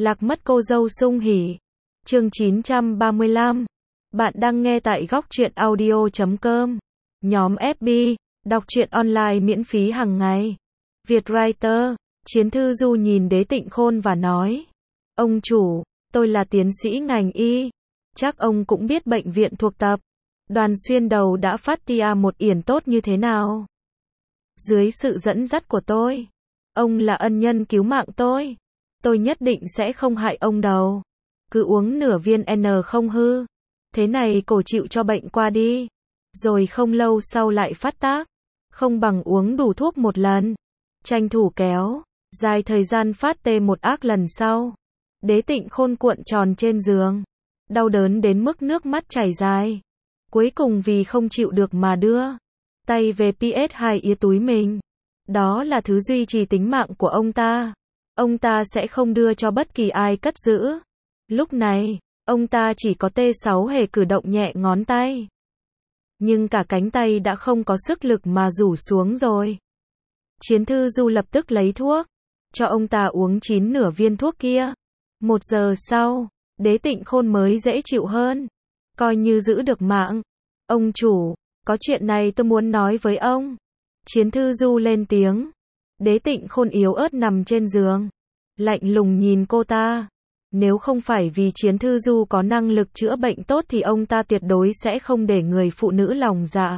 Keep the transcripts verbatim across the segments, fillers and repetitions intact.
Lạc mất cô dâu sung hỉ. Chương chín trăm ba mươi lăm. Bạn đang nghe tại góc truyện audio chấm com. Nhóm ép bê, đọc truyện online miễn phí hàng ngày. Việt Writer, Chiến Thư Du nhìn Đế Tịnh Khôn và nói: Ông chủ, tôi là tiến sĩ ngành y. Chắc ông cũng biết bệnh viện thuộc tập Đoàn Xuyên Đầu đã phát tia một yển tốt như thế nào. Dưới sự dẫn dắt của tôi, ông là ân nhân cứu mạng tôi. Tôi nhất định sẽ không hại ông đâu. Cứ uống nửa viên N không hư. Thế này cổ chịu cho bệnh qua đi. Rồi không lâu sau lại phát tác. Không bằng uống đủ thuốc một lần. Tranh thủ kéo dài thời gian phát tê một ác lần sau. Đế Tịnh Khôn cuộn tròn trên giường. Đau đớn đến mức nước mắt chảy dài. Cuối cùng vì không chịu được mà đưa tay về pê ét hai ía túi mình. Đó là thứ duy trì tính mạng của ông ta. Ông ta sẽ không đưa cho bất kỳ ai cất giữ. Lúc này, ông ta chỉ có tê sáu hề cử động nhẹ ngón tay. Nhưng cả cánh tay đã không có sức lực mà rủ xuống rồi. Chiến Thư Du lập tức lấy thuốc, cho ông ta uống chín nửa viên thuốc kia. Một giờ sau, Đế Tịnh Khôn mới dễ chịu hơn. Coi như giữ được mạng. Ông chủ, có chuyện này tôi muốn nói với ông. Chiến Thư Du lên tiếng. Đế Tịnh Khôn yếu ớt nằm trên giường. Lạnh lùng nhìn cô ta. Nếu không phải vì Chiến Thư Du có năng lực chữa bệnh tốt thì ông ta tuyệt đối sẽ không để người phụ nữ lòng dạ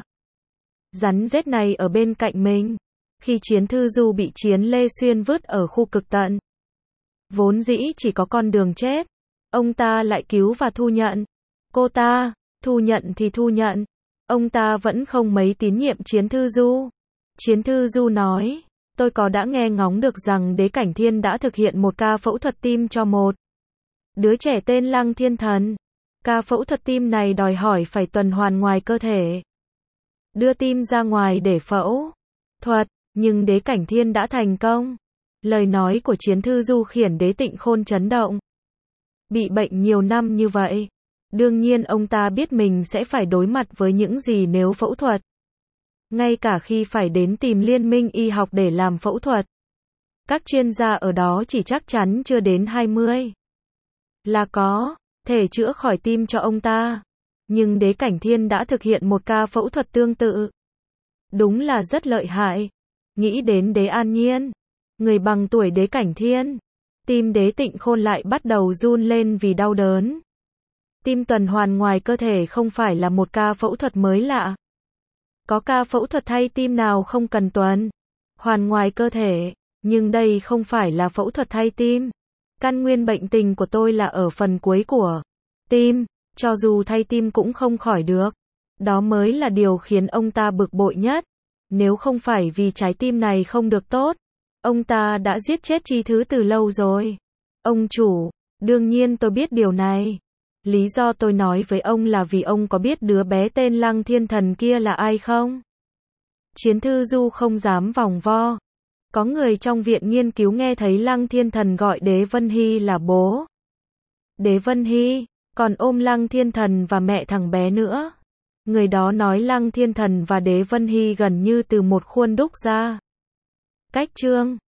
rắn rết này ở bên cạnh mình. Khi Chiến Thư Du bị Chiến Lê Xuyên vứt ở khu cực tận, vốn dĩ chỉ có con đường chết, ông ta lại cứu và thu nhận cô ta. Thu nhận thì thu nhận. Ông ta vẫn không mấy tín nhiệm Chiến Thư Du. Chiến Thư Du nói: Tôi có đã nghe ngóng được rằng Đế Cảnh Thiên đã thực hiện một ca phẫu thuật tim cho một đứa trẻ tên Lăng Thiên Thần. Ca phẫu thuật tim này đòi hỏi phải tuần hoàn ngoài cơ thể, đưa tim ra ngoài để phẫu thuật, nhưng Đế Cảnh Thiên đã thành công. Lời nói của Chiến Thư Du khiến Đế Tịnh Khôn chấn động. Bị bệnh nhiều năm như vậy, đương nhiên ông ta biết mình sẽ phải đối mặt với những gì nếu phẫu thuật. Ngay cả khi phải đến tìm Liên minh y học để làm phẫu thuật, các chuyên gia ở đó chỉ chắc chắn chưa đến hai mươi là có thể chữa khỏi tim cho ông ta. Nhưng Đế Cảnh Thiên đã thực hiện một ca phẫu thuật tương tự. Đúng là rất lợi hại. Nghĩ đến Đế An Nhiên, người bằng tuổi Đế Cảnh Thiên, tim Đế Tịnh Khôn lại bắt đầu run lên vì đau đớn. Tim tuần hoàn ngoài cơ thể không phải là một ca phẫu thuật mới lạ. Có ca phẫu thuật thay tim nào không cần tuần hoàn ngoài cơ thể, nhưng đây không phải là phẫu thuật thay tim. Căn nguyên bệnh tình của tôi là ở phần cuối của tim, cho dù thay tim cũng không khỏi được. Đó mới là điều khiến ông ta bực bội nhất. Nếu không phải vì trái tim này không được tốt, ông ta đã giết chết Chi Thứ từ lâu rồi. Ông chủ, đương nhiên tôi biết điều này. Lý do tôi nói với ông là vì ông có biết đứa bé tên Lăng Thiên Thần kia là ai không? Chiến Thư Du không dám vòng vo. Có người trong viện nghiên cứu nghe thấy Lăng Thiên Thần gọi Đế Vân Hy là bố Đế Vân Hy, còn ôm Lăng Thiên Thần và mẹ thằng bé nữa. Người đó nói Lăng Thiên Thần và Đế Vân Hy gần như từ một khuôn đúc ra. Cách chương